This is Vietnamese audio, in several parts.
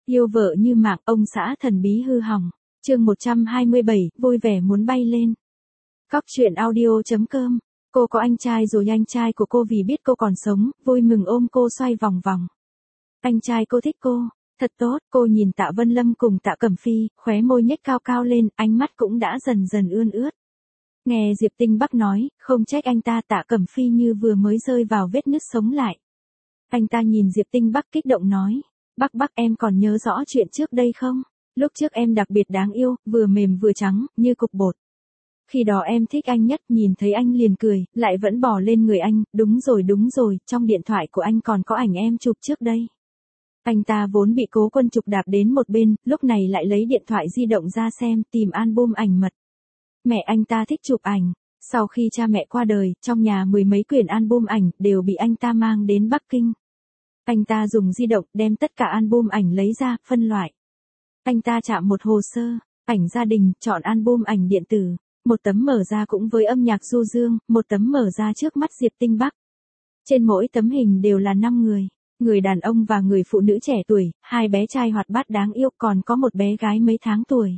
Yêu vợ như mạng, ông xã thần bí hư hỏng. Chương 127, vui vẻ muốn bay lên. Cóc truyện audio.com. Cô có anh trai rồi, anh trai của cô vì biết cô còn sống, vui mừng ôm cô xoay vòng vòng. Anh trai cô thích cô, thật tốt, cô nhìn Tạ Vân Lâm cùng Tạ Cẩm Phi, khóe môi nhếch cao cao lên, ánh mắt cũng đã dần dần ươn ướt. Nghe Diệp Tinh Bắc nói, không trách anh ta, Tạ Cẩm Phi như vừa mới rơi vào vết nứt sống lại. Anh ta nhìn Diệp Tinh Bắc kích động nói, Bắc em còn nhớ rõ chuyện trước đây không? Lúc trước em đặc biệt đáng yêu, vừa mềm vừa trắng, như cục bột. Khi đó em thích anh nhất, nhìn thấy anh liền cười, lại vẫn bò lên người anh, đúng rồi, trong điện thoại của anh còn có ảnh em chụp trước đây. Anh ta vốn bị Cố Quân Trục đạp đến một bên, lúc này lại lấy điện thoại di động ra xem, tìm album ảnh mật. Mẹ anh ta thích chụp ảnh, sau khi cha mẹ qua đời, trong nhà mười mấy quyển album ảnh đều bị anh ta mang đến Bắc Kinh. Anh ta dùng di động đem tất cả album ảnh lấy ra, phân loại. Anh ta chạm một hồ sơ, ảnh gia đình, chọn album ảnh điện tử, một tấm mở ra cũng với âm nhạc du dương, một tấm mở ra trước mắt Diệp Tinh Bắc. Trên mỗi tấm hình đều là 5 người đàn ông và người phụ nữ trẻ tuổi, 2 bé trai hoạt bát đáng yêu, còn có một bé gái mấy tháng tuổi.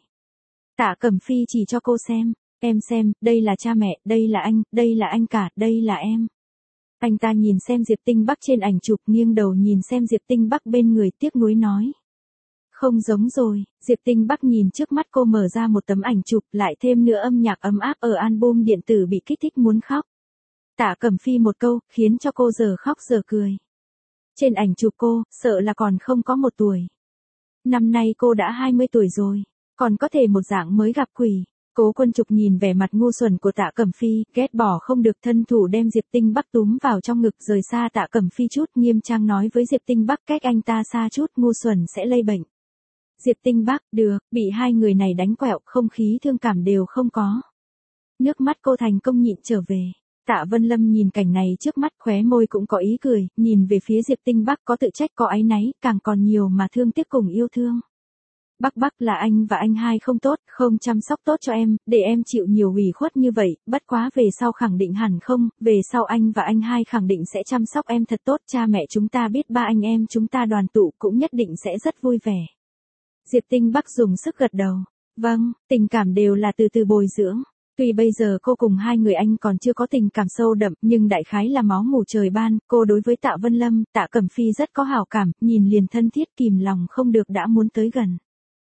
Tạ Cẩm Phi chỉ cho cô xem, em xem, đây là cha mẹ, đây là anh cả, đây là em. Anh ta nhìn xem Diệp Tinh Bắc trên ảnh chụp, nghiêng đầu nhìn xem Diệp Tinh Bắc bên người, tiếc nuối nói. Không giống rồi, Diệp Tinh Bắc nhìn trước mắt cô mở ra một tấm ảnh chụp, lại thêm nữa âm nhạc ấm áp ở album điện tử bị kích thích muốn khóc. Tạ Cẩm Phi một câu, khiến cho cô giờ khóc giờ cười. Trên ảnh chụp cô, sợ là còn không có 1 tuổi. Năm nay cô đã 20 tuổi rồi, còn có thể một dạng mới gặp quỷ. Cố Quân Trục nhìn vẻ mặt ngu xuẩn của Tạ Cẩm Phi, ghét bỏ không được, thân thủ đem Diệp Tinh Bắc túm vào trong ngực, rời xa Tạ Cẩm Phi chút, nghiêm trang nói với Diệp Tinh Bắc, cách anh ta xa chút, ngu xuẩn sẽ lây bệnh. Diệp Tinh Bắc, được, bị 2 người này đánh quẹo, không khí thương cảm đều không có. Nước mắt cô thành công nhịn trở về. Tạ Vân Lâm nhìn cảnh này trước mắt, khóe môi cũng có ý cười, nhìn về phía Diệp Tinh Bắc có tự trách có áy náy, càng còn nhiều mà thương tiếc cùng yêu thương. Bắc là anh và anh hai không tốt, không chăm sóc tốt cho em, để em chịu nhiều ủy khuất như vậy, bất quá về sau khẳng định hẳn không, về sau anh và anh hai khẳng định sẽ chăm sóc em thật tốt, cha mẹ chúng ta biết ba anh em chúng ta đoàn tụ cũng nhất định sẽ rất vui vẻ. Diệp Tinh Bắc dùng sức gật đầu, vâng, tình cảm đều là từ từ bồi dưỡng. Tuy bây giờ cô cùng 2 người anh còn chưa có tình cảm sâu đậm, nhưng đại khái là máu mủ trời ban, cô đối với Tạ Vân Lâm, Tạ Cẩm Phi rất có hảo cảm, nhìn liền thân thiết, kìm lòng không được đã muốn tới gần.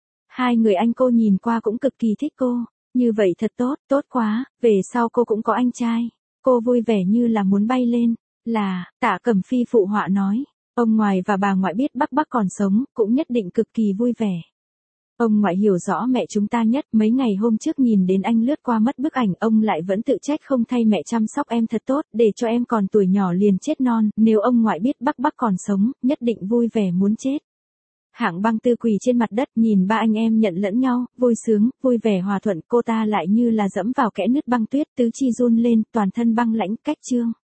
2 người anh cô nhìn qua cũng cực kỳ thích cô, như vậy thật tốt, tốt quá, về sau cô cũng có anh trai. Cô vui vẻ như là muốn bay lên, Tạ Cẩm Phi phụ họa nói, ông ngoại và bà ngoại biết Bắc còn sống, cũng nhất định cực kỳ vui vẻ. Ông ngoại hiểu rõ mẹ chúng ta nhất, mấy ngày hôm trước nhìn đến anh lướt qua mất bức ảnh, ông lại vẫn tự trách không thay mẹ chăm sóc em thật tốt, để cho em còn tuổi nhỏ liền chết non, nếu ông ngoại biết Bắc còn sống, nhất định vui vẻ muốn chết. Hạng Băng Tư quỳ trên mặt đất, nhìn 3 anh em nhận lẫn nhau, vui sướng, vui vẻ hòa thuận, cô ta lại như là dẫm vào kẽ nứt băng tuyết, tứ chi run lên, toàn thân băng lãnh, cách chương.